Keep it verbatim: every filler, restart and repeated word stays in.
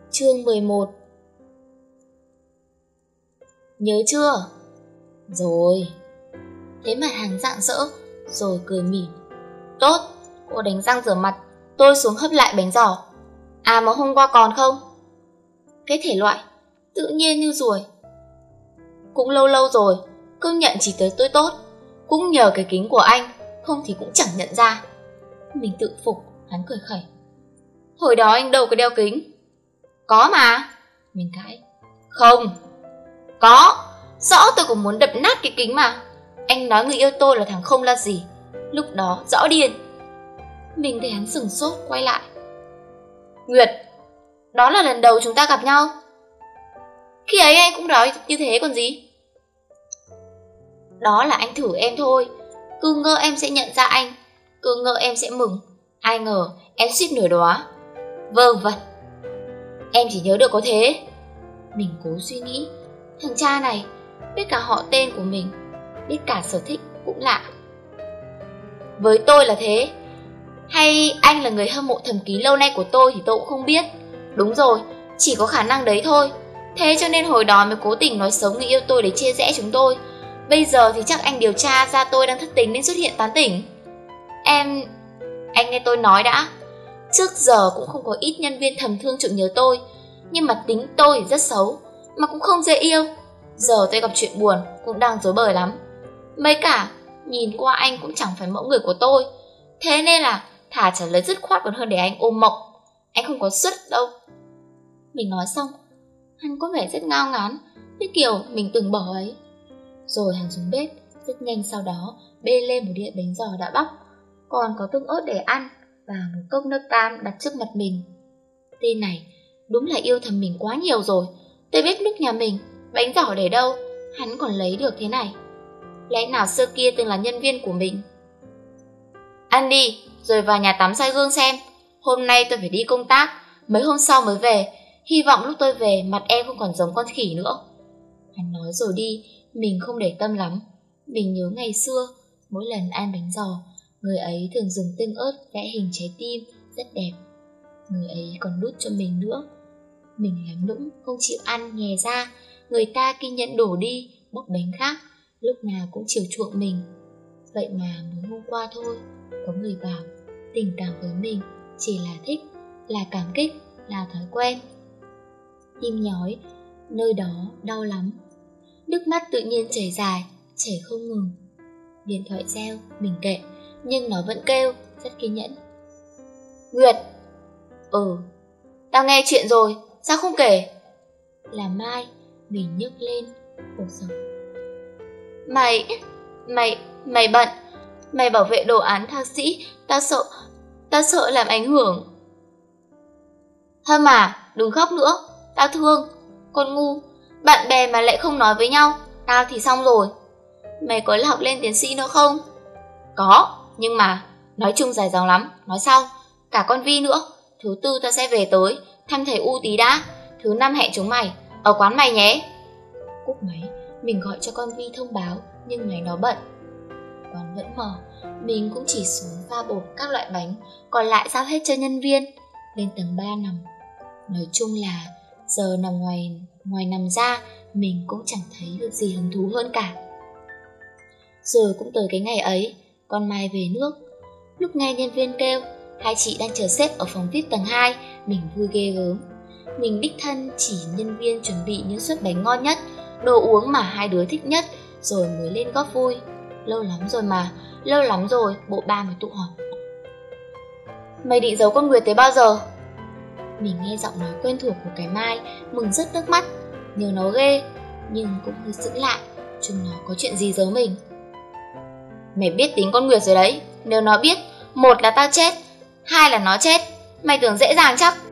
Chương mười một. Nhớ chưa? Rồi. Thấy mặt Hằng rạng rỡ, rồi cười mỉm. Tốt, cô đánh răng rửa mặt, tôi xuống hấp lại bánh giò. À mà hôm qua còn không? Cái thể loại tự nhiên như ruồi. Cũng lâu lâu rồi, công nhận chỉ tới tôi tốt. Cũng nhờ cái kính của anh, không thì cũng chẳng nhận ra. Mình tự phục, hắn cười khẩy. Hồi đó anh đâu có đeo kính. Có mà. Mình cãi. Không. Có. Rõ tôi cũng muốn đập nát cái kính mà. Anh nói người yêu tôi là thằng không là gì. Lúc đó rõ điên. Mình thấy hắn sửng sốt quay lại. Nguyệt, đó là lần đầu chúng ta gặp nhau. Khi ấy anh cũng nói như thế còn gì. Đó là anh thử em thôi. Cứ ngỡ em sẽ nhận ra anh, cứ ngỡ em sẽ mừng. Ai ngờ em suýt nửa đóa. Vơ vẩn. Em chỉ nhớ được có thế. Mình cố suy nghĩ. Thằng cha này biết cả họ tên của mình, biết cả sở thích cũng lạ. Với tôi là thế. Hay anh là người hâm mộ thầm kín lâu nay của tôi thì tôi cũng không biết. Đúng rồi, chỉ có khả năng đấy thôi. Thế cho nên hồi đó mới cố tình nói xấu người yêu tôi để chia rẽ chúng tôi. Bây giờ thì chắc anh điều tra ra tôi đang thất tình nên xuất hiện tán tỉnh. Em... Anh nghe tôi nói đã. Trước giờ cũng không có ít nhân viên thầm thương trộm nhớ tôi. Nhưng mà tính tôi thì rất xấu, mà cũng không dễ yêu. Giờ tôi gặp chuyện buồn cũng đang rối bời lắm. Mấy cả nhìn qua anh cũng chẳng phải mẫu người của tôi. Thế nên là thà trả lời dứt khoát còn hơn để anh ôm mộng. Anh không có xuất đâu. Mình nói xong, hắn có vẻ rất ngao ngán, như kiểu mình từng bỏ ấy. Rồi hắn xuống bếp, rất nhanh sau đó bê lên một đĩa bánh giò đã bóc, còn có tương ớt để ăn và một cốc nước cam đặt trước mặt mình. Tên này đúng là yêu thầm mình quá nhiều rồi. Tới bếp núc nhà mình, bánh giò để đâu, hắn còn lấy được thế này. Lẽ nào xưa kia từng là nhân viên của mình. Ăn đi, rồi vào nhà tắm soi gương xem. Hôm nay tôi phải đi công tác, mấy hôm sau mới về. Hy vọng lúc tôi về mặt em không còn giống con khỉ nữa. Hắn nói rồi đi, mình không để tâm lắm. Mình nhớ ngày xưa, mỗi lần ăn bánh giò, người ấy thường dùng tương ớt vẽ hình trái tim rất đẹp. Người ấy còn đút cho mình nữa. Mình làm nũng không chịu ăn nhè ra. Người ta kiên nhẫn đổ đi bóc bánh khác, lúc nào cũng chiều chuộng mình. Vậy mà mới hôm qua thôi, có người bảo tình cảm với mình chỉ là thích, là cảm kích, là thói quen. Tim nhói, nơi đó đau lắm. Nước mắt tự nhiên chảy dài, chảy không ngừng. Điện thoại reo, mình kệ, nhưng nó vẫn kêu, rất kiên nhẫn. Nguyệt. Ừ. Tao nghe chuyện rồi, sao không kể? Là Mai. Mình nhấc lên, ồ giời. Mày, mày, mày bận. Mày bảo vệ đồ án thạc sĩ. Tao sợ, tao sợ làm ảnh hưởng. Thôi mà, đừng khóc nữa. Tao thương. Con ngu. Bạn bè mà lại không nói với nhau. Tao thì xong rồi. Mày có học lên tiến sĩ nữa không? Có, nhưng mà nói chung dài dòng lắm. Nói sau. Cả con Vi nữa. Thứ tư tao sẽ về tới thăm thầy U tí đã. Thứ năm hẹn chúng mày ở quán mày nhé. Cúp máy, mình gọi cho con Vi thông báo, nhưng máy nó bận. Quán vẫn mở. Mình cũng chỉ xuống pha bột các loại bánh, còn lại giao hết cho nhân viên. Lên tầng ba nằm. Nói chung là giờ nằm ngoài ngoài nằm ra, mình cũng chẳng thấy được gì hứng thú hơn cả. Rồi cũng tới cái ngày ấy, con Mai về nước. Lúc nghe nhân viên kêu hai chị đang chờ sếp ở phòng vi ai pi tầng hai, mình vui ghê gớm. Mình đích thân chỉ nhân viên chuẩn bị những suất bánh ngon nhất, đồ uống mà hai đứa thích nhất, rồi mới lên góp vui. Lâu lắm rồi mà, lâu lắm rồi bộ ba mới tụ họp. Mày định giấu con Nguyệt tới bao giờ? Mình nghe giọng nói quen thuộc của cái Mai, mừng rớt nước mắt, nhớ nó ghê, nhưng cũng hơi sững lại, chúng nó có chuyện gì giấu mình. Mày biết tính con Nguyệt rồi đấy, nếu nó biết, một là tao chết, hai là nó chết, mày tưởng dễ dàng chắc?